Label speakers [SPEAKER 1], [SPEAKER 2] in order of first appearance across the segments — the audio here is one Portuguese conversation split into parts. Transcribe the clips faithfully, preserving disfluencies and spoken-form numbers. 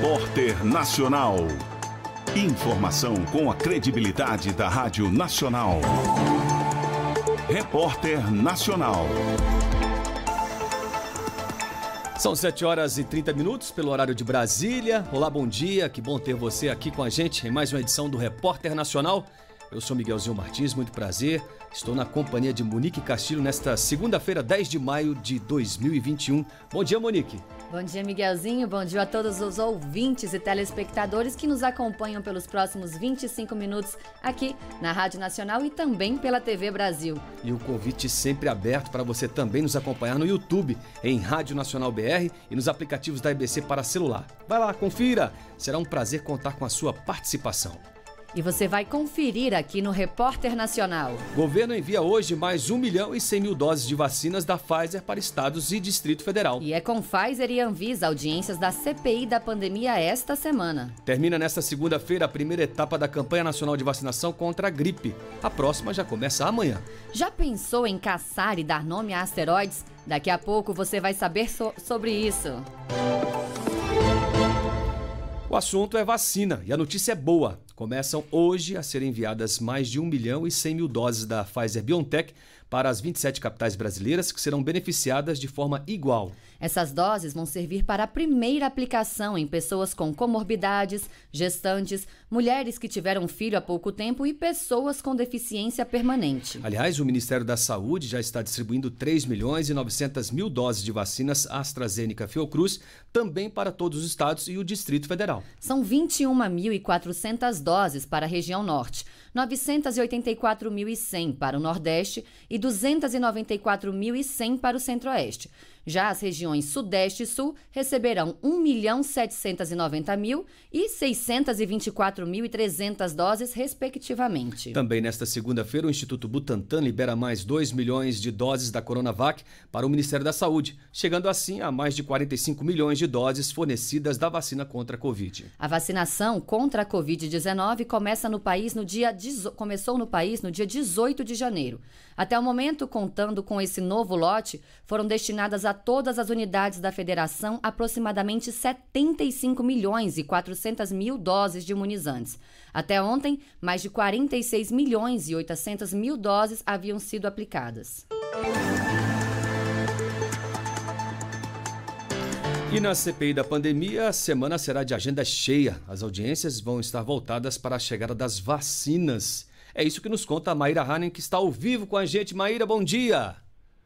[SPEAKER 1] Repórter Nacional. Informação com a credibilidade da Rádio Nacional. Repórter Nacional.
[SPEAKER 2] São sete horas e trinta minutos pelo horário de Brasília. Olá, bom dia, que bom ter você aqui com a gente em mais uma edição do Repórter Nacional. Eu sou Miguelzinho Martins, muito prazer. Estou na companhia de Monique Castilho nesta segunda-feira, dez de maio de dois mil e vinte e um. Bom dia, Monique.
[SPEAKER 3] Bom dia, Miguelzinho. Bom dia a todos os ouvintes e telespectadores que nos acompanham pelos próximos vinte e cinco minutos aqui na Rádio Nacional e também pela T V Brasil.
[SPEAKER 2] E o convite sempre aberto para você também nos acompanhar no YouTube, em Rádio Nacional B R e nos aplicativos da E B C para celular. Vai lá, confira. Será um prazer contar com a sua participação.
[SPEAKER 3] E você vai conferir aqui no Repórter Nacional.
[SPEAKER 2] O governo envia hoje mais um milhão e cem mil doses de vacinas da Pfizer para estados e Distrito Federal.
[SPEAKER 3] E é com Pfizer e Anvisa audiências da C P I da pandemia esta semana.
[SPEAKER 2] Termina nesta segunda-feira a primeira etapa da campanha nacional de vacinação contra a gripe. A próxima já começa amanhã.
[SPEAKER 3] Já pensou em caçar e dar nome a asteroides? Daqui a pouco você vai saber so- sobre isso.
[SPEAKER 2] O assunto é vacina e a notícia é boa. Começam hoje a serem enviadas mais de um milhão e cem mil doses da Pfizer-BioNTech para as vinte e sete capitais brasileiras, que serão beneficiadas de forma igual.
[SPEAKER 3] Essas doses vão servir para a primeira aplicação em pessoas com comorbidades, gestantes, mulheres que tiveram filho há pouco tempo e pessoas com deficiência permanente.
[SPEAKER 2] Aliás, o Ministério da Saúde já está distribuindo três milhões e novecentas mil doses de vacinas AstraZeneca Fiocruz, também para todos os estados e o Distrito Federal.
[SPEAKER 3] São vinte e uma mil e quatrocentas doses para a região norte, novecentos e oitenta e quatro mil e cem para o nordeste e duzentos e noventa e quatro mil e cem para o centro-oeste. Já as regiões Sudeste e Sul receberão um milhão setecentos e noventa mil e seiscentos e vinte e quatro mil e trezentas doses, respectivamente.
[SPEAKER 2] Também nesta segunda-feira, o Instituto Butantan libera mais dois milhões de doses da Coronavac para o Ministério da Saúde, chegando assim a mais de quarenta e cinco milhões de doses fornecidas da vacina contra a Covid.
[SPEAKER 3] A vacinação contra a covid dezenove começa no país no dia, começou no país no dia dezoito de janeiro. Até o momento, contando com esse novo lote, foram destinadas a todas as unidades da federação aproximadamente setenta e cinco milhões e quatrocentas mil doses de imunizantes. Até ontem, mais de quarenta e seis milhões e oitocentas mil doses haviam sido aplicadas.
[SPEAKER 2] E na C P I da pandemia, a semana será de agenda cheia. As audiências vão estar voltadas para a chegada das vacinas. É isso que nos conta a Maíra Hanen, que está ao vivo com a gente. Maíra, bom dia!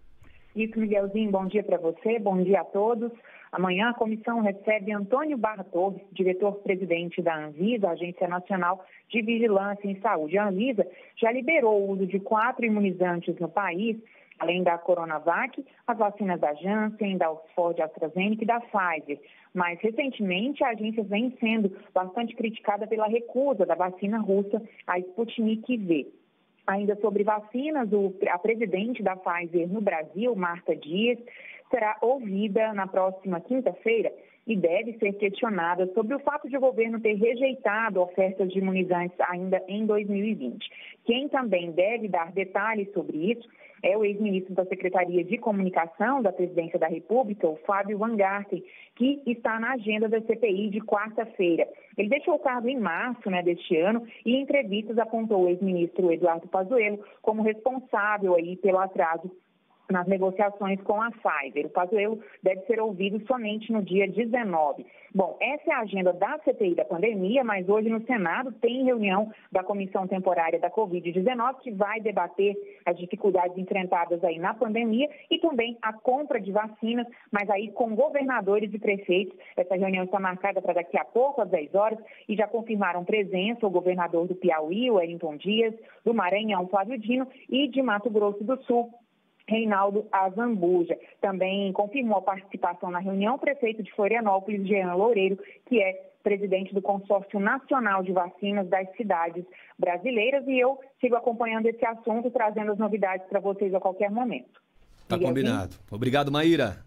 [SPEAKER 4] Isso, Miguelzinho, bom dia para você, bom dia a todos. Amanhã a comissão recebe Antônio Barra Torres, diretor-presidente da Anvisa, Agência Nacional de Vigilância em Saúde. A Anvisa já liberou o uso de quatro imunizantes no país, além da Coronavac, as vacinas da Janssen, da Oxford AstraZeneca e da Pfizer. Mas, recentemente, a agência vem sendo bastante criticada pela recusa da vacina russa, a Sputnik V. Ainda sobre vacinas, a presidente da Pfizer no Brasil, Marta Dias, será ouvida na próxima quinta-feira e deve ser questionada sobre o fato de o governo ter rejeitado ofertas de imunizantes ainda em dois mil e vinte. Quem também deve dar detalhes sobre isso é o ex-ministro da Secretaria de Comunicação da Presidência da República, o Fábio Van Garten, que está na agenda da C P I de quarta-feira. Ele deixou o cargo em março, né, deste ano e em entrevistas apontou o ex-ministro Eduardo Pazuello como responsável aí pelo atraso nas negociações com a Pfizer. O Pazuello deve ser ouvido somente no dia dezenove. Bom, essa é a agenda da C P I da pandemia, mas hoje no Senado tem reunião da Comissão Temporária da covid dezenove que vai debater as dificuldades enfrentadas aí na pandemia e também a compra de vacinas, mas aí com governadores e prefeitos. Essa reunião está marcada para daqui a pouco, às dez horas, e já confirmaram presença o governador do Piauí, o Wellington Dias, do Maranhão, Flávio Dino, e de Mato Grosso do Sul, Reinaldo Azambuja. Também confirmou a participação na reunião o prefeito de Florianópolis, Jean Loureiro, que é presidente do Consórcio Nacional de Vacinas das Cidades Brasileiras, e eu sigo acompanhando esse assunto, trazendo as novidades para vocês a qualquer momento.
[SPEAKER 2] Tá combinado. Obrigado, Maíra.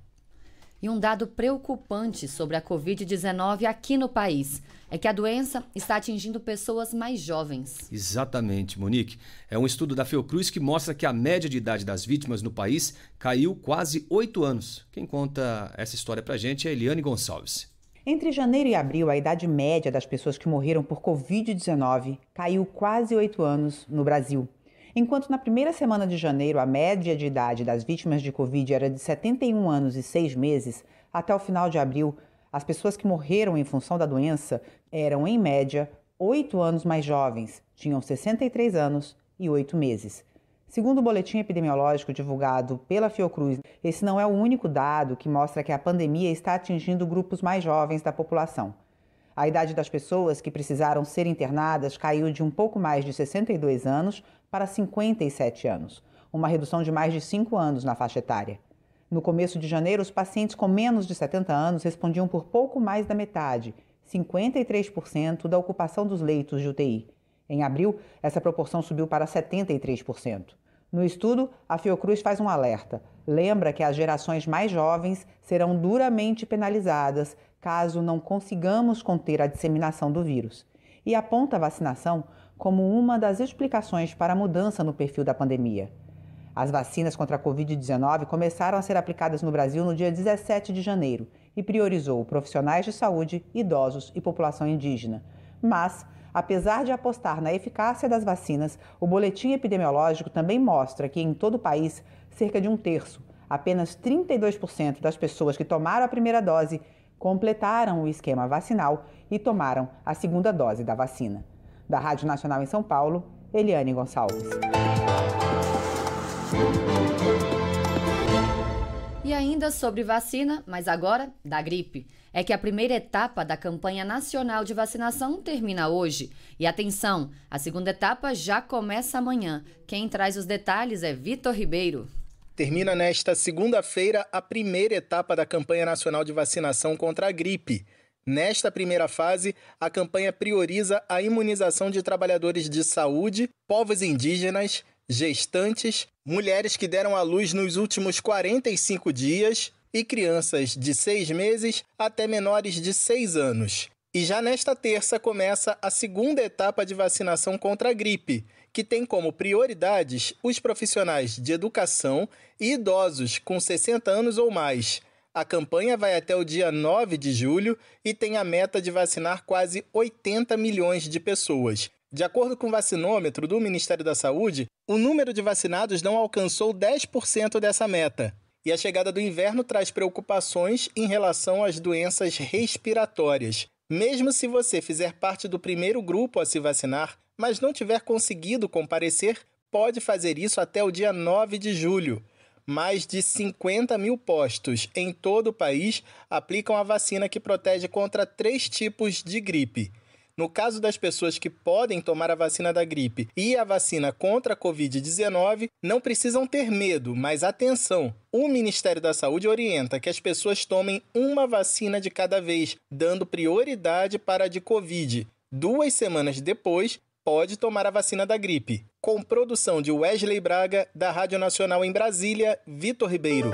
[SPEAKER 3] E um dado preocupante sobre a covid dezenove aqui no país é que a doença está atingindo pessoas mais jovens.
[SPEAKER 2] Exatamente, Monique. É um estudo da Fiocruz que mostra que a média de idade das vítimas no país caiu quase oito anos. Quem conta essa história pra gente é Eliane Gonçalves.
[SPEAKER 5] Entre janeiro e abril, a idade média das pessoas que morreram por covid dezenove caiu quase oito anos no Brasil. Enquanto na primeira semana de janeiro a média de idade das vítimas de Covid era de setenta e um anos e seis meses, até o final de abril, as pessoas que morreram em função da doença eram, em média, oito anos mais jovens, tinham sessenta e três anos e oito meses. Segundo o boletim epidemiológico divulgado pela Fiocruz, esse não é o único dado que mostra que a pandemia está atingindo grupos mais jovens da população. A idade das pessoas que precisaram ser internadas caiu de um pouco mais de sessenta e dois anos para cinquenta e sete anos, uma redução de mais de cinco anos na faixa etária. No começo de janeiro, os pacientes com menos de setenta anos respondiam por pouco mais da metade, cinquenta e três por cento da ocupação dos leitos de U T I. Em abril, essa proporção subiu para setenta e três por cento. No estudo, a Fiocruz faz um alerta. Lembra que as gerações mais jovens serão duramente penalizadas caso não consigamos conter a disseminação do vírus. E aponta a vacinação como uma das explicações para a mudança no perfil da pandemia. As vacinas contra a covid dezenove começaram a ser aplicadas no Brasil no dia dezessete de janeiro e priorizou profissionais de saúde, idosos e população indígena. Mas, apesar de apostar na eficácia das vacinas, o boletim epidemiológico também mostra que em todo o país, cerca de um terço, apenas trinta e dois por cento das pessoas que tomaram a primeira dose completaram o esquema vacinal e tomaram a segunda dose da vacina. Da Rádio Nacional em São Paulo, Eliane Gonçalves.
[SPEAKER 3] E ainda sobre vacina, mas agora da gripe. É que a primeira etapa da campanha nacional de vacinação termina hoje. E atenção, a segunda etapa já começa amanhã. Quem traz os detalhes é Vitor Ribeiro.
[SPEAKER 6] Termina nesta segunda-feira a primeira etapa da campanha nacional de vacinação contra a gripe. Nesta primeira fase, a campanha prioriza a imunização de trabalhadores de saúde, povos indígenas, gestantes, mulheres que deram à luz nos últimos quarenta e cinco dias e crianças de seis meses até menores de seis anos. E já nesta terça começa a segunda etapa de vacinação contra a gripe, que tem como prioridades os profissionais de educação e idosos com sessenta anos ou mais. A campanha vai até o dia nove de julho e tem a meta de vacinar quase oitenta milhões de pessoas. De acordo com o vacinômetro do Ministério da Saúde, o número de vacinados não alcançou dez por cento dessa meta. E a chegada do inverno traz preocupações em relação às doenças respiratórias. Mesmo se você fizer parte do primeiro grupo a se vacinar, mas não tiver conseguido comparecer, pode fazer isso até o dia nove de julho. Mais de cinquenta mil postos em todo o país aplicam a vacina que protege contra três tipos de gripe. No caso das pessoas que podem tomar a vacina da gripe e a vacina contra a covid dezenove, não precisam ter medo, mas atenção! O Ministério da Saúde orienta que as pessoas tomem uma vacina de cada vez, dando prioridade para a de Covid. Duas semanas depois, pode tomar a vacina da gripe. Com produção de Wesley Braga, da Rádio Nacional em Brasília, Vitor Ribeiro.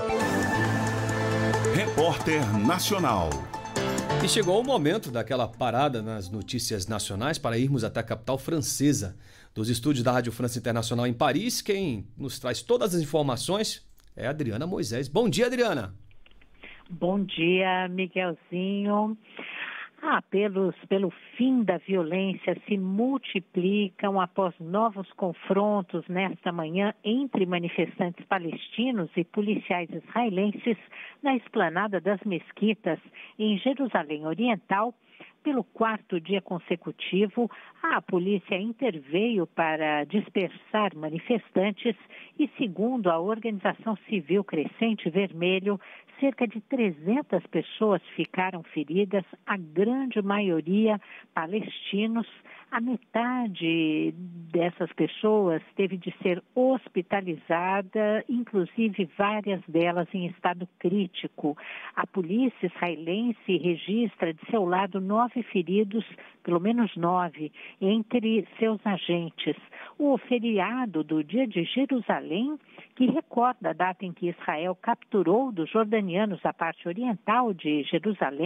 [SPEAKER 1] Repórter Nacional.
[SPEAKER 2] E chegou o momento daquela parada nas notícias nacionais para irmos até a capital francesa. Dos estúdios da Rádio França Internacional em Paris, quem nos traz todas as informações é a Adriana Moisés. Bom dia, Adriana.
[SPEAKER 7] Bom dia, Miguelzinho. Ah, pelos, pelo fim da violência se multiplicam após novos confrontos nesta manhã entre manifestantes palestinos e policiais israelenses na esplanada das mesquitas em Jerusalém Oriental. Pelo quarto dia consecutivo, a polícia interveio para dispersar manifestantes e, segundo a Organização Civil Crescente Vermelho, cerca de trezentas pessoas ficaram feridas, a grande maioria palestinos. A metade dessas pessoas teve de ser hospitalizada, inclusive várias delas em estado crítico. A polícia israelense registra de seu lado nove feridos, pelo menos nove, entre seus agentes. O feriado do Dia de Jerusalém, que recorda a data em que Israel capturou dos jordanianos a parte oriental de Jerusalém,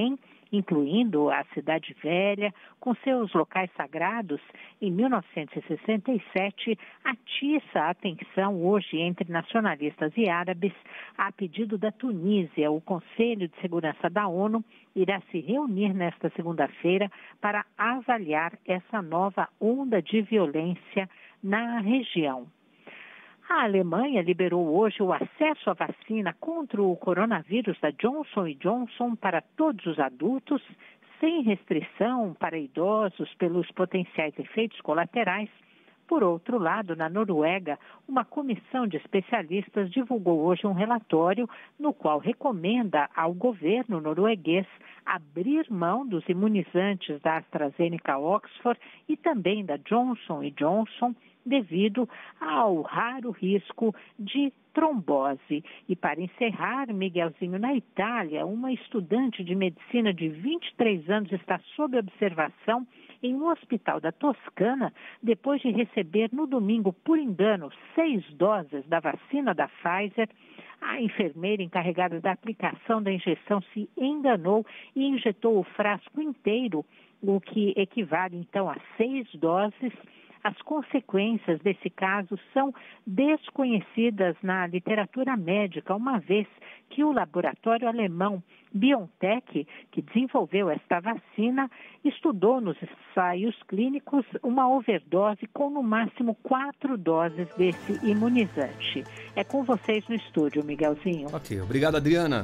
[SPEAKER 7] incluindo a Cidade Velha, com seus locais sagrados. Em mil novecentos e sessenta e sete, atiça a atenção hoje entre nacionalistas e árabes. A pedido da Tunísia, o Conselho de Segurança da ONU irá se reunir nesta segunda-feira para avaliar essa nova onda de violência na região. A Alemanha liberou hoje o acesso à vacina contra o coronavírus da Johnson e Johnson para todos os adultos, sem restrição para idosos pelos potenciais efeitos colaterais. Por outro lado, na Noruega, uma comissão de especialistas divulgou hoje um relatório no qual recomenda ao governo norueguês abrir mão dos imunizantes da AstraZeneca Oxford e também da Johnson e Johnson, devido ao raro risco de trombose. E para encerrar, Miguelzinho, na Itália, uma estudante de medicina de vinte e três anos está sob observação em um hospital da Toscana, depois de receber no domingo, por engano, seis doses da vacina da Pfizer. A enfermeira encarregada da aplicação da injeção se enganou e injetou o frasco inteiro, o que equivale então a seis doses. As consequências desse caso são desconhecidas na literatura médica, uma vez que o laboratório alemão BioNTech, que desenvolveu esta vacina, estudou nos ensaios clínicos uma overdose com no máximo quatro doses desse imunizante. É com vocês no estúdio, Miguelzinho.
[SPEAKER 2] Ok, obrigado, Adriana.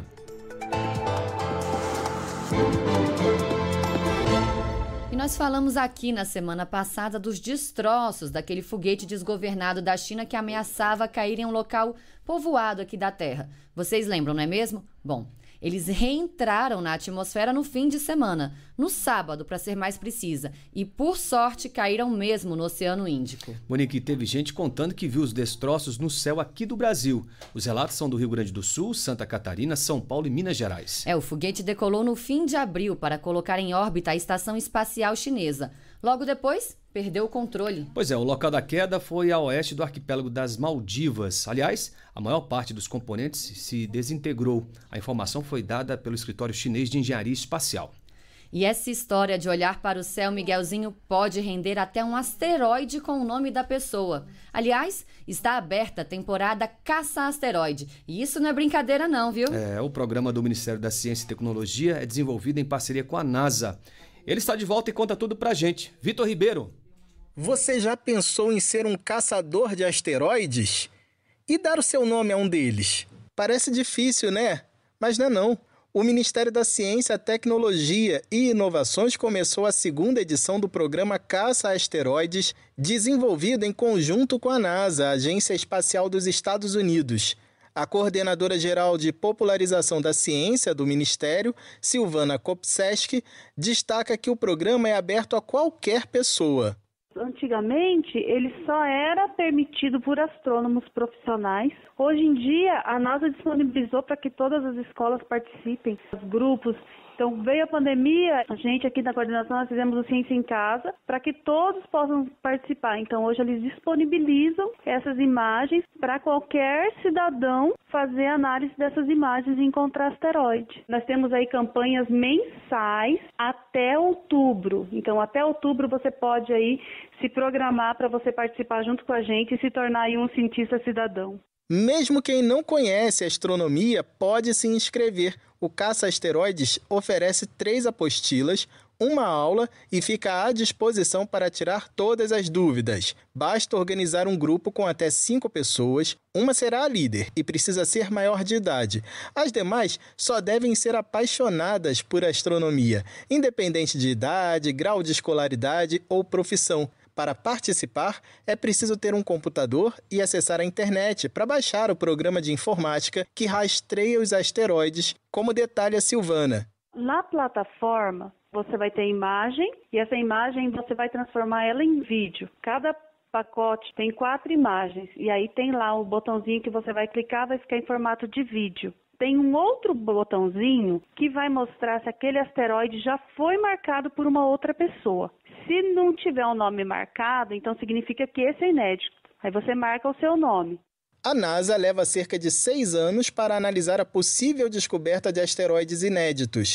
[SPEAKER 3] E nós falamos aqui na semana passada dos destroços daquele foguete desgovernado da China que ameaçava cair em um local povoado aqui da Terra. Vocês lembram, não é mesmo? Bom, eles reentraram na atmosfera no fim de semana, no sábado, para ser mais precisa, e por sorte caíram mesmo no Oceano Índico.
[SPEAKER 2] Monique, teve gente contando que viu os destroços no céu aqui do Brasil. Os relatos são do Rio Grande do Sul, Santa Catarina, São Paulo e Minas Gerais.
[SPEAKER 3] É, o foguete decolou no fim de abril para colocar em órbita a Estação Espacial Chinesa. Logo depois, perdeu o controle.
[SPEAKER 2] Pois é, o local da queda foi a oeste do arquipélago das Maldivas. Aliás, a maior parte dos componentes se desintegrou. A informação foi dada pelo escritório chinês de engenharia espacial.
[SPEAKER 3] E essa história de olhar para o céu, Miguelzinho, pode render até um asteroide com o nome da pessoa. Aliás, está aberta a temporada Caça-Asteroide. E isso não é brincadeira não, viu?
[SPEAKER 2] É, o programa do Ministério da Ciência e Tecnologia é desenvolvido em parceria com a NASA. Ele está de volta e conta tudo pra gente. Vitor Ribeiro.
[SPEAKER 6] Você já pensou em ser um caçador de asteroides? E dar o seu nome a um deles? Parece difícil, né? Mas não é não. O Ministério da Ciência, Tecnologia e Inovações começou a segunda edição do programa Caça-Asteroides, desenvolvido em conjunto com a NASA, a Agência Espacial dos Estados Unidos. A coordenadora-geral de popularização da ciência do Ministério, Silvana Kopseski, destaca que o programa é aberto a qualquer pessoa.
[SPEAKER 8] Antigamente, ele só era permitido por astrônomos profissionais. Hoje em dia, a NASA disponibilizou para que todas as escolas participem, os grupos. Então, veio a pandemia, a gente aqui na coordenação nós fizemos o Ciência em Casa para que todos possam participar. Então, hoje eles disponibilizam essas imagens para qualquer cidadão fazer análise dessas imagens e encontrar asteroide. Nós temos aí campanhas mensais até outubro. Então, até outubro você pode aí se programar para você participar junto com a gente e se tornar aí um cientista cidadão.
[SPEAKER 6] Mesmo quem não conhece astronomia pode se inscrever. O Caça-Asteroides oferece três apostilas, uma aula e fica à disposição para tirar todas as dúvidas. Basta organizar um grupo com até cinco pessoas, uma será a líder e precisa ser maior de idade. As demais só devem ser apaixonadas por astronomia, independente de idade, grau de escolaridade ou profissão. Para participar, é preciso ter um computador e acessar a internet para baixar o programa de informática que rastreia os asteroides, como detalha Silvana.
[SPEAKER 8] Na plataforma, você vai ter imagem e essa imagem você vai transformar ela em vídeo. Cada pacote tem quatro imagens e aí tem lá o botãozinho que você vai clicar, vai ficar em formato de vídeo. Tem um outro botãozinho que vai mostrar se aquele asteroide já foi marcado por uma outra pessoa. Se não tiver um nome marcado, então significa que esse é inédito. Aí você marca o seu nome.
[SPEAKER 6] A NASA leva cerca de seis anos para analisar a possível descoberta de asteroides inéditos.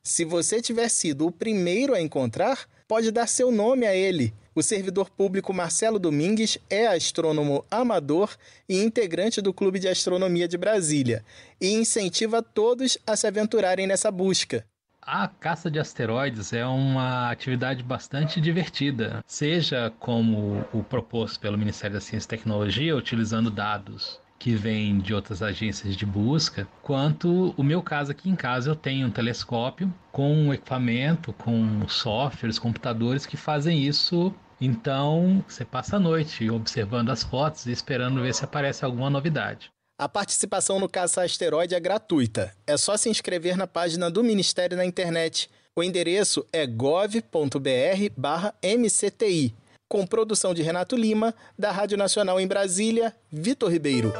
[SPEAKER 6] Se você tiver sido o primeiro a encontrar, pode dar seu nome a ele. O servidor público Marcelo Domingues é astrônomo amador e integrante do Clube de Astronomia de Brasília e incentiva todos a se aventurarem nessa busca.
[SPEAKER 9] A caça de asteroides é uma atividade bastante divertida, seja como o proposto pelo Ministério da Ciência e Tecnologia, utilizando dados que vêm de outras agências de busca, quanto o meu caso aqui em casa, eu tenho um telescópio com um equipamento, com softwares, computadores que fazem isso. Então, você passa a noite observando as fotos e esperando ver se aparece alguma novidade.
[SPEAKER 6] A participação no Caça-Asteroide é gratuita. É só se inscrever na página do Ministério na internet. O endereço é gov ponto br barra M C T I. Com produção de Renato Lima, da Rádio Nacional em Brasília, Vitor Ribeiro.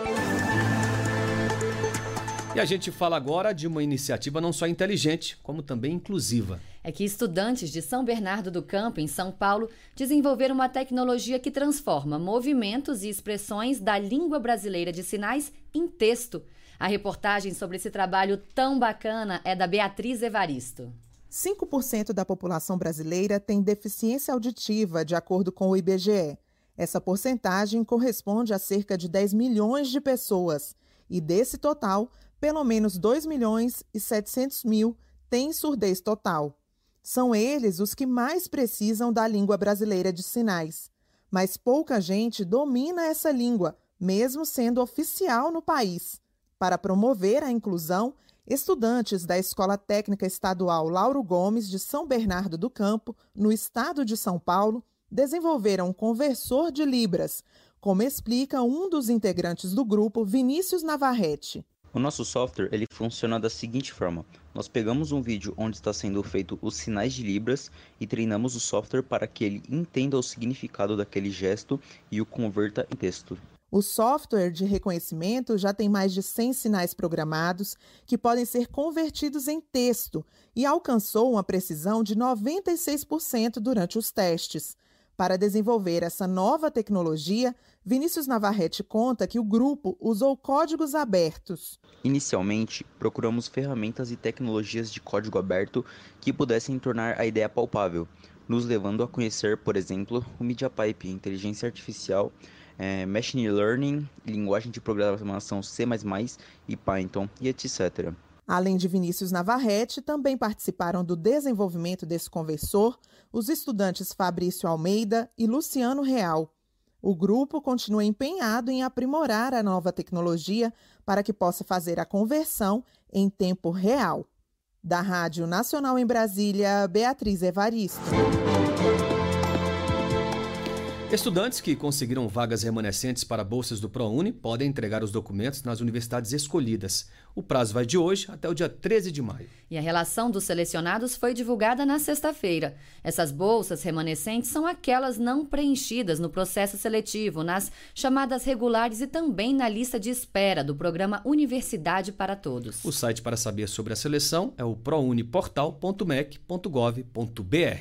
[SPEAKER 2] E a gente fala agora de uma iniciativa não só inteligente, como também inclusiva.
[SPEAKER 3] É que estudantes de São Bernardo do Campo, em São Paulo, desenvolveram uma tecnologia que transforma movimentos e expressões da língua brasileira de sinais em texto. A reportagem sobre esse trabalho tão bacana é da Beatriz Evaristo.
[SPEAKER 10] cinco por cento da população brasileira tem deficiência auditiva, de acordo com o I B G E. Essa porcentagem corresponde a cerca de dez milhões de pessoas. E desse total, pelo menos dois milhões e setecentos mil têm surdez total. São eles os que mais precisam da língua brasileira de sinais. Mas pouca gente domina essa língua, mesmo sendo oficial no país. Para promover a inclusão, estudantes da Escola Técnica Estadual Lauro Gomes, de São Bernardo do Campo, no estado de São Paulo, desenvolveram um conversor de Libras, como explica um dos integrantes do grupo, Vinícius Navarrete.
[SPEAKER 11] O nosso software ele funciona da seguinte forma: nós pegamos um vídeo onde está sendo feito os sinais de Libras e treinamos o software para que ele entenda o significado daquele gesto e o converta em texto.
[SPEAKER 10] O software de reconhecimento já tem mais de cem sinais programados que podem ser convertidos em texto e alcançou uma precisão de noventa e seis por cento durante os testes. Para desenvolver essa nova tecnologia, Vinícius Navarrete conta que o grupo usou códigos abertos.
[SPEAKER 11] Inicialmente, procuramos ferramentas e tecnologias de código aberto que pudessem tornar a ideia palpável, nos levando a conhecer, por exemplo, o MediaPipe, inteligência artificial, é, Machine Learning, linguagem de programação C mais mais e Python e etcétera.
[SPEAKER 10] Além de Vinícius Navarrete, também participaram do desenvolvimento desse conversor os estudantes Fabrício Almeida e Luciano Real. O grupo continua empenhado em aprimorar a nova tecnologia para que possa fazer a conversão em tempo real. Da Rádio Nacional em Brasília, Beatriz Evaristo.
[SPEAKER 2] Estudantes que conseguiram vagas remanescentes para bolsas do ProUni podem entregar os documentos nas universidades escolhidas. O prazo vai de hoje até o dia treze de maio.
[SPEAKER 3] E a relação dos selecionados foi divulgada na sexta-feira. Essas bolsas remanescentes são aquelas não preenchidas no processo seletivo, nas chamadas regulares e também na lista de espera do programa Universidade para Todos.
[SPEAKER 2] O site para saber sobre a seleção é o prouniportal ponto mec ponto gov ponto br.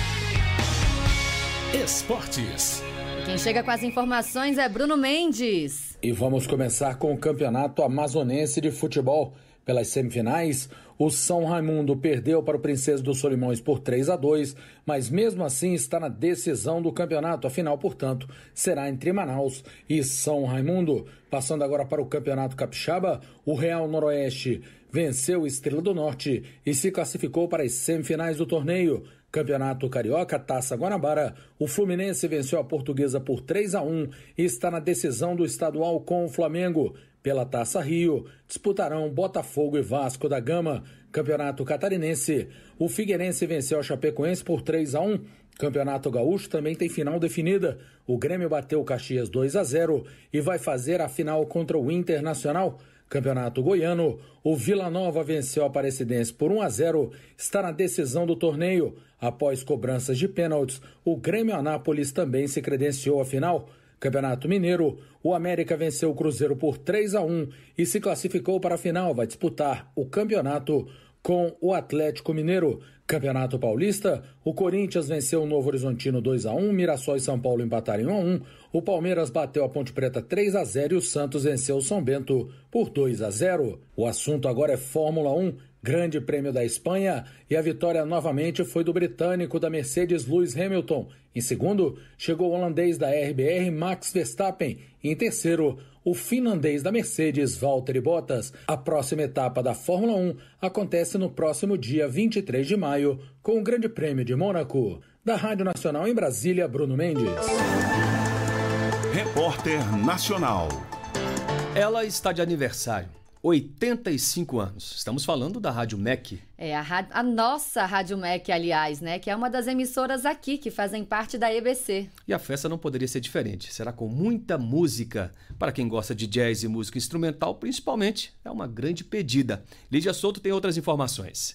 [SPEAKER 1] Esportes.
[SPEAKER 3] Quem chega com as informações é Bruno Mendes.
[SPEAKER 12] E vamos começar com o Campeonato Amazonense de Futebol. Pelas semifinais, o São Raimundo perdeu para o Princesa dos Solimões por três a dois, mas mesmo assim está na decisão do campeonato. A final, portanto, será entre Manaus e São Raimundo. Passando agora para o Campeonato Capixaba, o Real Noroeste venceu o Estrela do Norte e se classificou para as semifinais do torneio. Campeonato Carioca, Taça Guanabara, o Fluminense venceu a Portuguesa por três a um e está na decisão do estadual com o Flamengo. Pela Taça Rio, disputarão Botafogo e Vasco da Gama. Campeonato Catarinense, o Figueirense venceu a Chapecoense por três a um. Campeonato Gaúcho também tem final definida. O Grêmio bateu o Caxias dois a zero e vai fazer a final contra o Internacional. Campeonato Goiano, o Vila Nova venceu a Aparecidense por um a zero, está na decisão do torneio. Após cobranças de pênaltis, o Grêmio Anápolis também se credenciou à final. Campeonato Mineiro, o América venceu o Cruzeiro por três a um e se classificou para a final. Vai disputar o campeonato com o Atlético Mineiro. Campeonato Paulista, o Corinthians venceu o Novo Horizontino dois a um, Mirassol e São Paulo empataram em um a um, o Palmeiras bateu a Ponte Preta três a zero e o Santos venceu o São Bento por dois a zero. O assunto agora é Fórmula um. Grande Prêmio da Espanha, e a vitória novamente foi do britânico da Mercedes Lewis Hamilton. Em segundo, chegou o holandês da R B R Max Verstappen. E em terceiro, o finlandês da Mercedes Valtteri Bottas. A próxima etapa da Fórmula um acontece no próximo dia vinte e três de maio, com o Grande Prêmio de Mônaco. Da Rádio Nacional em Brasília, Bruno Mendes.
[SPEAKER 1] Repórter Nacional.
[SPEAKER 2] Ela está de aniversário. oitenta e cinco anos. Estamos falando da Rádio M E C.
[SPEAKER 3] É, a, a nossa Rádio M E C, aliás, né? Que é uma das emissoras aqui que fazem parte da E B C.
[SPEAKER 2] E a festa não poderia ser diferente. Será com muita música. Para quem gosta de jazz e música instrumental, principalmente, é uma grande pedida. Lídia Souto tem outras informações.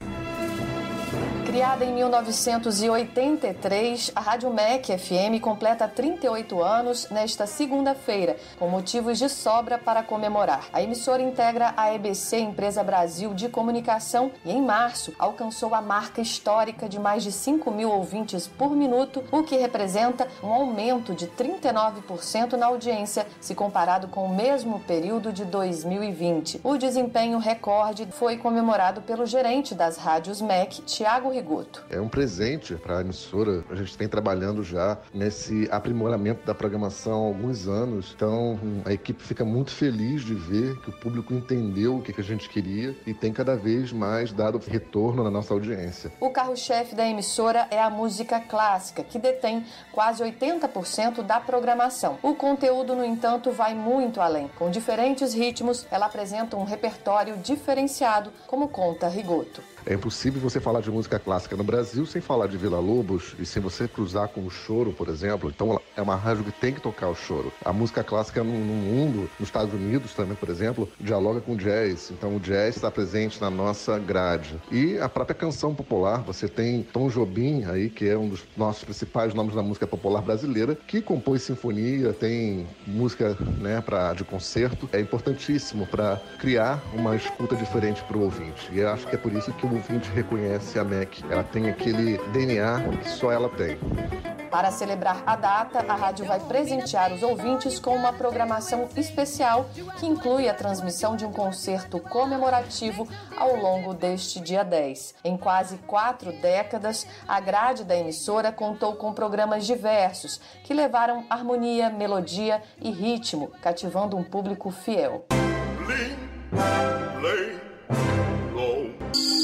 [SPEAKER 13] Criada em mil novecentos e oitenta e três, a Rádio M E C F M completa trinta e oito anos nesta segunda-feira, com motivos de sobra para comemorar. A emissora integra a E B C, Empresa Brasil de Comunicação, e em março alcançou a marca histórica de mais de cinco mil ouvintes por minuto, o que representa um aumento de trinta e nove por cento na audiência, se comparado com o mesmo período de dois mil e vinte. O desempenho recorde foi comemorado pelo gerente das rádios M E C, Tiago Rigoto.
[SPEAKER 14] É um presente para a emissora. A gente vem trabalhando já nesse aprimoramento da programação há alguns anos. Então, a equipe fica muito feliz de ver que o público entendeu o que a gente queria e tem cada vez mais dado retorno na nossa audiência.
[SPEAKER 13] O carro-chefe da emissora é a música clássica, que detém quase oitenta por cento da programação. O conteúdo, no entanto, vai muito além. Com diferentes ritmos, ela apresenta um repertório diferenciado, como conta Rigoto.
[SPEAKER 14] É impossível você falar de música clássica no Brasil sem falar de Vila Lobos e sem você cruzar com o choro, por exemplo. Então é uma rádio que tem que tocar o choro. A música clássica no, no mundo, nos Estados Unidos também, por exemplo, dialoga com o jazz. Então o jazz está presente na nossa grade. E a própria canção popular, você tem Tom Jobim aí, que é um dos nossos principais nomes da música popular brasileira, que compôs sinfonia, tem música, né, pra, de concerto. É importantíssimo para criar uma escuta diferente para o ouvinte. E eu acho que é por isso que o O ouvinte reconhece a M E C. Ela tem aquele D N A que só ela tem.
[SPEAKER 13] Para celebrar a data, a rádio vai presentear os ouvintes com uma programação especial que inclui a transmissão de um concerto comemorativo ao longo deste dia dez. Em quase quatro décadas, a grade da emissora contou com programas diversos que levaram harmonia, melodia e ritmo, cativando um público fiel. Play, play,
[SPEAKER 1] low.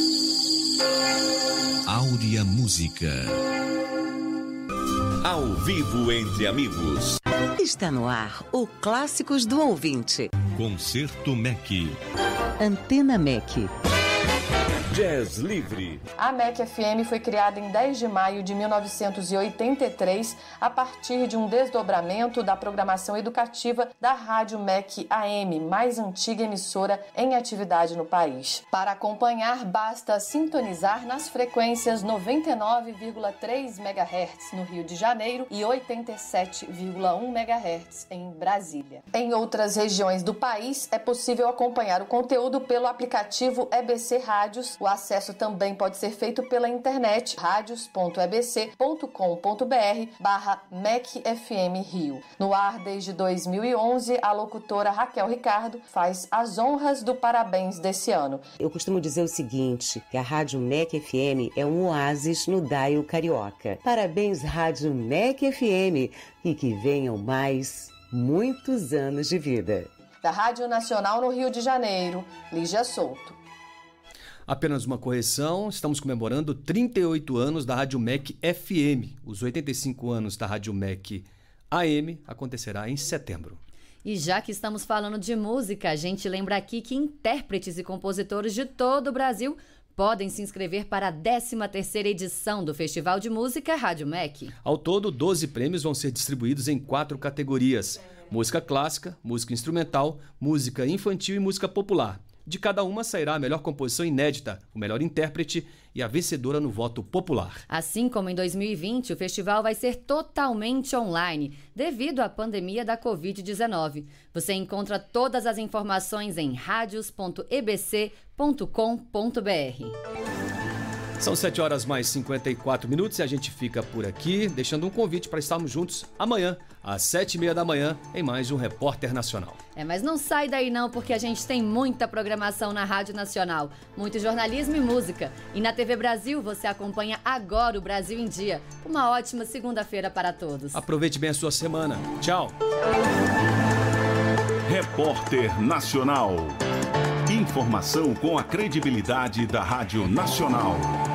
[SPEAKER 1] Áurea Música. Ao vivo entre amigos.
[SPEAKER 15] Está no ar o Clássicos do Ouvinte.
[SPEAKER 1] Concerto M E C.
[SPEAKER 15] Antena M E C.
[SPEAKER 1] Jazz Livre.
[SPEAKER 13] A M E C F M foi criada em dez de maio de mil novecentos e oitenta e três a partir de um desdobramento da programação educativa da Rádio M E C A M, mais antiga emissora em atividade no país. Para acompanhar, basta sintonizar nas frequências noventa e nove vírgula três megahertz no Rio de Janeiro e oitenta e sete vírgula um megahertz em Brasília. Em outras regiões do país, é possível acompanhar o conteúdo pelo aplicativo E B C Rádios. O acesso também pode ser feito pela internet radios ponto e b c ponto com ponto b r barra M E C F M Rio. No ar desde dois mil e onze, a locutora Raquel Ricardo faz as honras do parabéns desse ano.
[SPEAKER 15] Eu costumo dizer o seguinte, que a Rádio M E C F M é um oásis no Daio Carioca. Parabéns, Rádio M E C F M, e que venham mais muitos anos de vida.
[SPEAKER 13] Da Rádio Nacional no Rio de Janeiro, Lígia Souto.
[SPEAKER 2] Apenas uma correção, estamos comemorando trinta e oito anos da Rádio M E C F M. Os oitenta e cinco anos da Rádio M E C A M acontecerá em setembro.
[SPEAKER 3] E já que estamos falando de música, a gente lembra aqui que intérpretes e compositores de todo o Brasil podem se inscrever para a décima terceira edição do Festival de Música Rádio M E C.
[SPEAKER 2] Ao todo, doze prêmios vão ser distribuídos em quatro categorias: música clássica, música instrumental, música infantil e música popular. De cada uma sairá a melhor composição inédita, o melhor intérprete e a vencedora no voto popular.
[SPEAKER 3] Assim como em dois mil e vinte, o festival vai ser totalmente online, devido à pandemia da covid dezenove. Você encontra todas as informações em radios ponto e b c ponto com ponto b r.
[SPEAKER 2] São sete horas mais cinquenta e quatro minutos e a gente fica por aqui, deixando um convite para estarmos juntos amanhã, às sete e meia da manhã, em mais um Repórter Nacional.
[SPEAKER 3] É, mas não sai daí não, porque a gente tem muita programação na Rádio Nacional, muito jornalismo e música. E na T V Brasil você acompanha agora o Brasil em Dia. Uma ótima segunda-feira para todos.
[SPEAKER 2] Aproveite bem a sua semana. Tchau.
[SPEAKER 1] Repórter Nacional. Informação com a credibilidade da Rádio Nacional.